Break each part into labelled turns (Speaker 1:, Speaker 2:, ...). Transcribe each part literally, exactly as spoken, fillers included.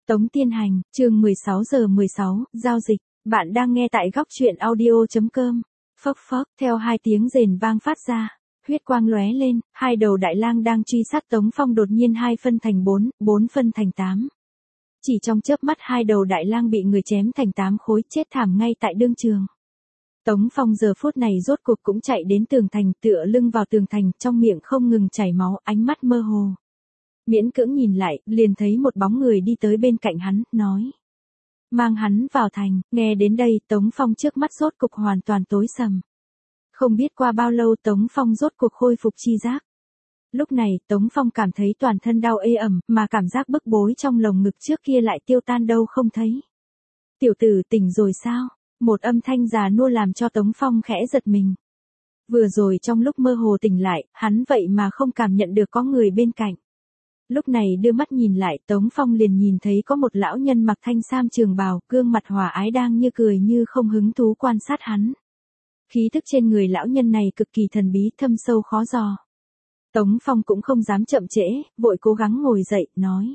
Speaker 1: Tống Tiên Hành, chương mười sáu giờ mười sáu, giao dịch, bạn đang nghe tại góc truyện audio.com. Phốc phốc, theo hai tiếng rền vang phát ra, huyết quang lóe lên, hai đầu đại lang đang truy sát Tống Phong đột nhiên hai phân thành bốn, bốn phân thành tám. Chỉ trong chớp mắt hai đầu đại lang bị người chém thành tám khối, chết thảm ngay tại đương trường. Tống Phong giờ phút này rốt cuộc cũng chạy đến tường thành, tựa lưng vào tường thành, trong miệng không ngừng chảy máu, ánh mắt mơ hồ. Miễn cưỡng nhìn lại, liền thấy một bóng người đi tới bên cạnh hắn, nói. Mang hắn vào thành, nghe đến đây, Tống Phong trước mắt rốt cục hoàn toàn tối sầm. Không biết qua bao lâu Tống Phong rốt cuộc khôi phục chi giác. Lúc này, Tống Phong cảm thấy toàn thân đau ê ẩm, mà cảm giác bức bối trong lồng ngực trước kia lại tiêu tan đâu không thấy. Tiểu tử tỉnh rồi sao? Một âm thanh già nua làm cho Tống Phong khẽ giật mình. Vừa rồi trong lúc mơ hồ tỉnh lại, hắn vậy mà không cảm nhận được có người bên cạnh. Lúc này đưa mắt nhìn lại, Tống Phong liền nhìn thấy có một lão nhân mặc thanh sam trường bào, gương mặt hòa ái đang như cười như không hứng thú quan sát hắn. Khí thức trên người lão nhân này cực kỳ thần bí, thâm sâu khó dò. Tống Phong cũng không dám chậm trễ, vội cố gắng ngồi dậy, nói.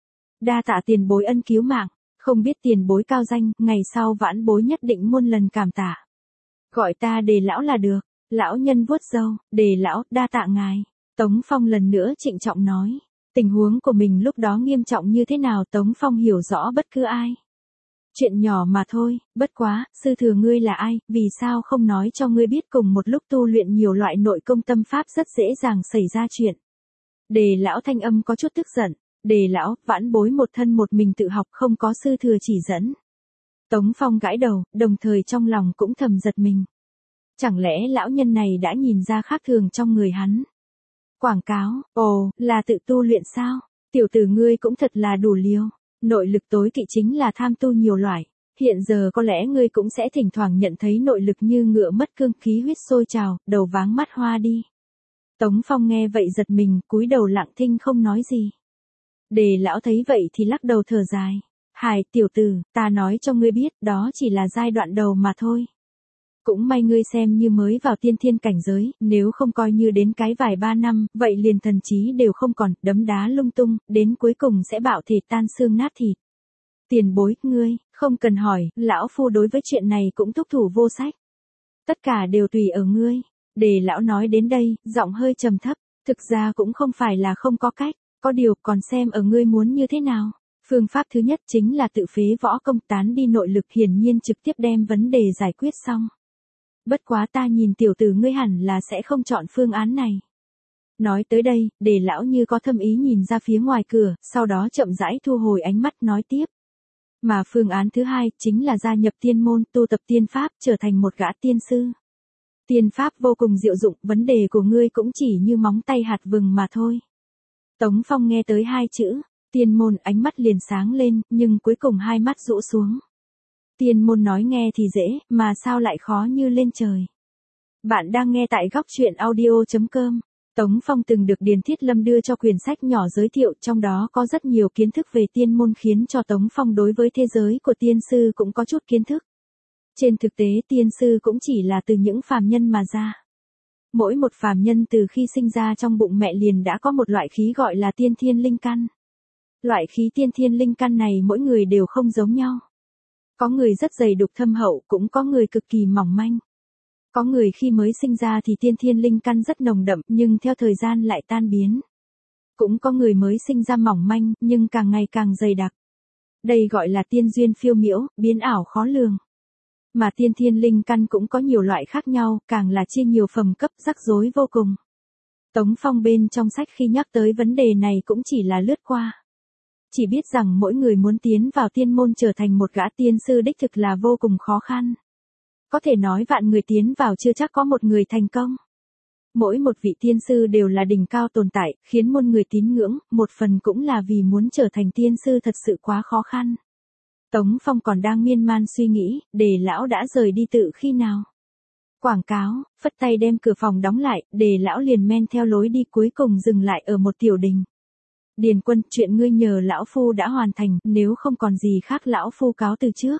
Speaker 1: Đa tạ tiền bối ân cứu mạng, không biết tiền bối cao danh, ngày sau vãn bối nhất định muôn lần cảm tạ. Gọi ta Đề lão là được, lão nhân vuốt râu, Đề lão, đa tạ ngài. Tống Phong lần nữa trịnh trọng nói. Tình huống của mình lúc đó nghiêm trọng như thế nào Tống Phong hiểu rõ bất cứ ai. Chuyện nhỏ mà thôi, bất quá, sư thừa ngươi là ai, vì sao không nói cho ngươi biết cùng một lúc tu luyện nhiều loại nội công tâm pháp rất dễ dàng xảy ra chuyện. Đề lão thanh âm có chút tức giận, Đề lão, vãn bối một thân một mình tự học không có sư thừa chỉ dẫn. Tống Phong gãi đầu, đồng thời trong lòng cũng thầm giật mình. Chẳng lẽ lão nhân này đã nhìn ra khác thường trong người hắn? Quảng cáo, ồ, là tự tu luyện sao? Tiểu tử ngươi cũng thật là đủ liều. Nội lực tối kỵ chính là tham tu nhiều loại. Hiện giờ có lẽ ngươi cũng sẽ thỉnh thoảng nhận thấy nội lực như ngựa mất cương, khí huyết sôi trào, đầu váng mắt hoa đi. Tống Phong nghe vậy giật mình, cúi đầu lặng thinh không nói gì. Đề lão thấy vậy thì lắc đầu thở dài. Hài, tiểu tử, ta nói cho ngươi biết, đó chỉ là giai đoạn đầu mà thôi. Cũng may ngươi xem như mới vào tiên thiên cảnh giới, nếu không coi như đến cái vài ba năm, vậy liền thần trí đều không còn, đấm đá lung tung, đến cuối cùng sẽ bạo thịt tan xương nát thịt. Tiền bối, ngươi, không cần hỏi, lão phu đối với chuyện này cũng thúc thủ vô sách. Tất cả đều tùy ở ngươi. Đề lão nói đến đây, giọng hơi trầm thấp, thực ra cũng không phải là không có cách, có điều còn xem ở ngươi muốn như thế nào. Phương pháp thứ nhất chính là tự phế võ công, tán đi nội lực, hiển nhiên trực tiếp đem vấn đề giải quyết xong. Bất quá ta nhìn tiểu tử ngươi hẳn là sẽ không chọn phương án này. Nói tới đây, Đề lão như có thâm ý nhìn ra phía ngoài cửa, sau đó chậm rãi thu hồi ánh mắt nói tiếp. Mà phương án thứ hai, chính là gia nhập tiên môn, tu tập tiên pháp, trở thành một gã tiên sư. Tiên pháp vô cùng diệu dụng, vấn đề của ngươi cũng chỉ như móng tay hạt vừng mà thôi. Tống Phong nghe tới hai chữ, tiên môn, ánh mắt liền sáng lên, nhưng cuối cùng hai mắt rũ xuống. Tiên môn nói nghe thì dễ, mà sao lại khó như lên trời. Bạn đang nghe tại góc truyện audio.com. Tống Phong từng được Điền Thiết Lâm đưa cho quyển sách nhỏ giới thiệu, trong đó có rất nhiều kiến thức về tiên môn khiến cho Tống Phong đối với thế giới của tiên sư cũng có chút kiến thức. Trên thực tế tiên sư cũng chỉ là từ những phàm nhân mà ra. Mỗi một phàm nhân từ khi sinh ra trong bụng mẹ liền đã có một loại khí gọi là tiên thiên linh căn. Loại khí tiên thiên linh căn này mỗi người đều không giống nhau. Có người rất dày đục thâm hậu, cũng có người cực kỳ mỏng manh. Có người khi mới sinh ra thì tiên thiên linh căn rất nồng đậm, nhưng theo thời gian lại tan biến. Cũng có người mới sinh ra mỏng manh, nhưng càng ngày càng dày đặc. Đây gọi là tiên duyên phiêu miễu, biến ảo khó lường. Mà tiên thiên linh căn cũng có nhiều loại khác nhau, càng là chia nhiều phẩm cấp, rắc rối vô cùng. Tống Phong bên trong sách khi nhắc tới vấn đề này cũng chỉ là lướt qua. Chỉ biết rằng mỗi người muốn tiến vào tiên môn trở thành một gã tiên sư đích thực là vô cùng khó khăn. Có thể nói vạn người tiến vào chưa chắc có một người thành công. Mỗi một vị tiên sư đều là đỉnh cao tồn tại, khiến muôn người tín ngưỡng, một phần cũng là vì muốn trở thành tiên sư thật sự quá khó khăn. Tống Phong còn đang miên man suy nghĩ, Đề lão đã rời đi tự khi nào. Quảng cáo, phất tay đem cửa phòng đóng lại, Đề lão liền men theo lối đi cuối cùng dừng lại ở một tiểu đình. Điền Quân, chuyện ngươi nhờ lão phu đã hoàn thành, nếu không còn gì khác lão phu cáo từ trước.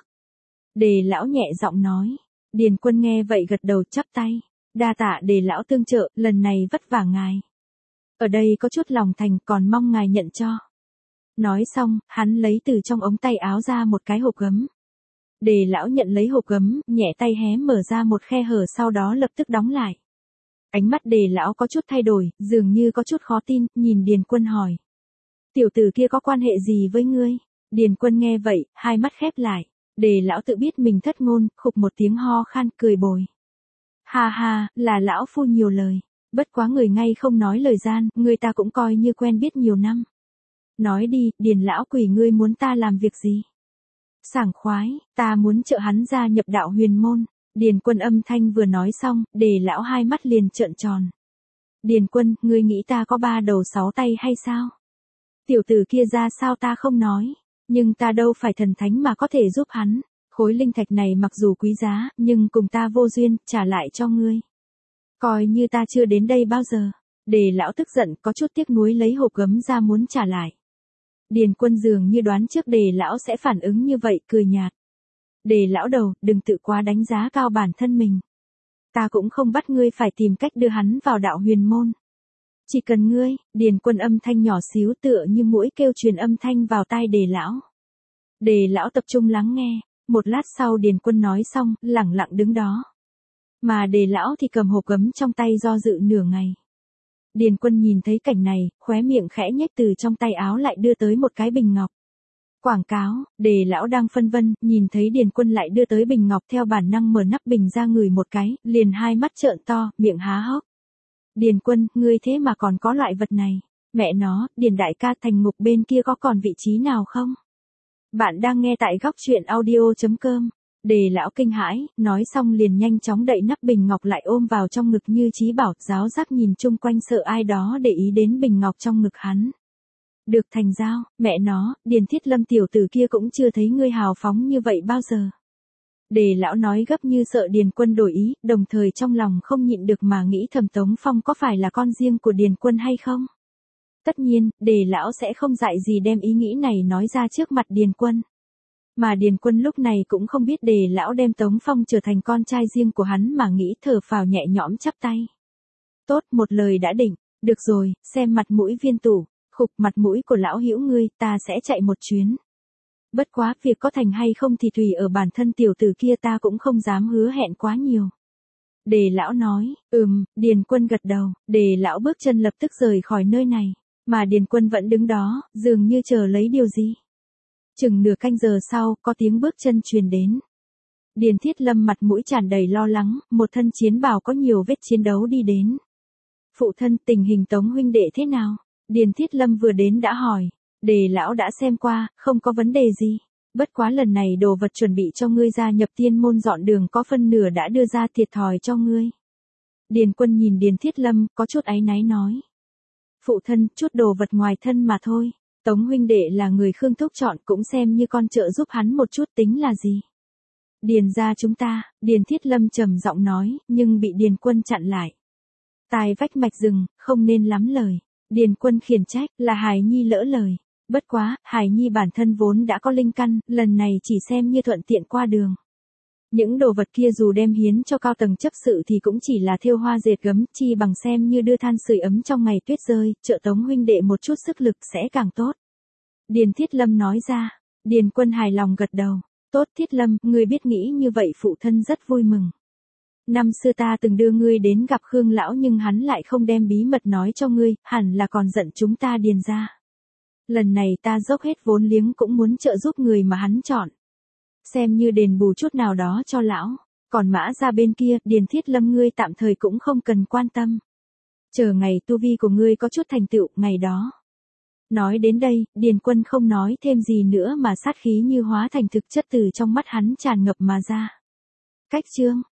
Speaker 1: Đề lão nhẹ giọng nói. Điền Quân nghe vậy gật đầu chắp tay. Đa tạ Đề lão tương trợ, lần này vất vả ngài. Ở đây có chút lòng thành, còn mong ngài nhận cho. Nói xong, hắn lấy từ trong ống tay áo ra một cái hộp gấm. Đề lão nhận lấy hộp gấm, nhẹ tay hé mở ra một khe hở sau đó lập tức đóng lại. Ánh mắt đề lão có chút thay đổi, dường như có chút khó tin, nhìn Điền Quân hỏi. Tiểu tử kia có quan hệ gì với ngươi? Điền Quân nghe vậy, hai mắt khép lại. Đề lão tự biết mình thất ngôn, khục một tiếng ho khan, cười bồi. Ha ha, là lão phu nhiều lời. Bất quá người ngay không nói lời gian, người ta cũng coi như quen biết nhiều năm. Nói đi, Điền lão quỷ ngươi muốn ta làm việc gì? Sảng khoái, ta muốn trợ hắn gia nhập đạo huyền môn. Điền Quân âm thanh vừa nói xong, đề lão hai mắt liền trợn tròn. Điền Quân, ngươi nghĩ ta có ba đầu sáu tay hay sao? Tiểu tử kia ra sao ta không nói, nhưng ta đâu phải thần thánh mà có thể giúp hắn. Khối linh thạch này mặc dù quý giá, nhưng cùng ta vô duyên, trả lại cho ngươi. Coi như ta chưa đến đây bao giờ. Đề lão tức giận có chút tiếc nuối lấy hộp gấm ra muốn trả lại. Điền Quân dường như đoán trước đề lão sẽ phản ứng như vậy, cười nhạt. Đề lão đầu, đừng tự quá đánh giá cao bản thân mình. Ta cũng không bắt ngươi phải tìm cách đưa hắn vào đạo huyền môn. Chỉ cần ngươi, Điền Quân âm thanh nhỏ xíu tựa như mũi kêu truyền âm thanh vào tai đề lão. Đề lão tập trung lắng nghe, một lát sau Điền Quân nói xong, lẳng lặng đứng đó. Mà đề lão thì cầm hộp gấm trong tay do dự nửa ngày. Điền Quân nhìn thấy cảnh này, khóe miệng khẽ nhếch từ trong tay áo lại đưa tới một cái bình ngọc. Quảng cáo, đề lão đang phân vân, nhìn thấy Điền Quân lại đưa tới bình ngọc theo bản năng mở nắp bình ra ngửi một cái, liền hai mắt trợn to, miệng há hốc. Điền Quân, ngươi thế mà còn có loại vật này. Mẹ nó, Điền đại ca thành ngục bên kia có còn vị trí nào không? Bạn đang nghe tại góc truyện audio chấm com. Đề lão kinh hãi, nói xong liền nhanh chóng đậy nắp bình ngọc lại ôm vào trong ngực như trí bảo, giáo giác nhìn chung quanh sợ ai đó để ý đến bình ngọc trong ngực hắn. Được thành giao, mẹ nó, Điền Thiết Lâm tiểu tử kia cũng chưa thấy ngươi hào phóng như vậy bao giờ. Đề lão nói gấp như sợ Điền Quân đổi ý, đồng thời trong lòng không nhịn được mà nghĩ thầm Tống Phong có phải là con riêng của Điền Quân hay không? Tất nhiên, đề lão sẽ không dại gì đem ý nghĩ này nói ra trước mặt Điền Quân. Mà Điền Quân lúc này cũng không biết đề lão đem Tống Phong trở thành con trai riêng của hắn mà nghĩ thở phào nhẹ nhõm chắp tay. Tốt, một lời đã định, được rồi, xem mặt mũi viên tủ, khục mặt mũi của lão hữu ngươi, ta sẽ chạy một chuyến. Bất quá, việc có thành hay không thì tùy ở bản thân tiểu tử kia, ta cũng không dám hứa hẹn quá nhiều. Đề lão nói, ừm, Điền Quân gật đầu, đề lão bước chân lập tức rời khỏi nơi này, mà Điền Quân vẫn đứng đó, dường như chờ lấy điều gì. Chừng nửa canh giờ sau, có tiếng bước chân truyền đến. Điền Thiết Lâm mặt mũi tràn đầy lo lắng, một thân chiến bào có nhiều vết chiến đấu đi đến. Phụ thân, tình hình Tống huynh đệ thế nào? Điền Thiết Lâm vừa đến đã hỏi. Đề lão đã xem qua, không có vấn đề gì. Bất quá lần này đồ vật chuẩn bị cho ngươi gia nhập tiên môn dọn đường có phân nửa đã đưa ra thiệt thòi cho ngươi. Điền Quân nhìn Điền Thiết Lâm, có chút áy náy nói. Phụ thân, chút đồ vật ngoài thân mà thôi. Tống huynh đệ là người Khương Thúc chọn, cũng xem như con trợ giúp hắn một chút, tính là gì. Điền gia chúng ta, Điền Thiết Lâm trầm giọng nói, nhưng bị Điền Quân chặn lại. Tai vách mạch rừng, không nên lắm lời. Điền Quân khiển trách, là Hải Nhi lỡ lời. Bất quá, Hải Nhi bản thân vốn đã có linh căn, lần này chỉ xem như thuận tiện qua đường. Những đồ vật kia dù đem hiến cho cao tầng chấp sự thì cũng chỉ là thêu hoa dệt gấm, chi bằng xem như đưa than sưởi ấm trong ngày tuyết rơi, trợ Tống huynh đệ một chút sức lực sẽ càng tốt. Điền Thiết Lâm nói ra. Điền Quân hài lòng gật đầu. Tốt Thiết Lâm, ngươi biết nghĩ như vậy phụ thân rất vui mừng. Năm xưa ta từng đưa ngươi đến gặp Khương lão nhưng hắn lại không đem bí mật nói cho ngươi, hẳn là còn giận chúng ta Điền gia. Lần này ta dốc hết vốn liếng cũng muốn trợ giúp người mà hắn chọn. Xem như đền bù chút nào đó cho lão. Còn Mã gia bên kia, Điền Thiết Lâm ngươi tạm thời cũng không cần quan tâm. Chờ ngày tu vi của ngươi có chút thành tựu, ngày đó. Nói đến đây, Điền Quân không nói thêm gì nữa mà sát khí như hóa thành thực chất từ trong mắt hắn tràn ngập mà ra. Cách chương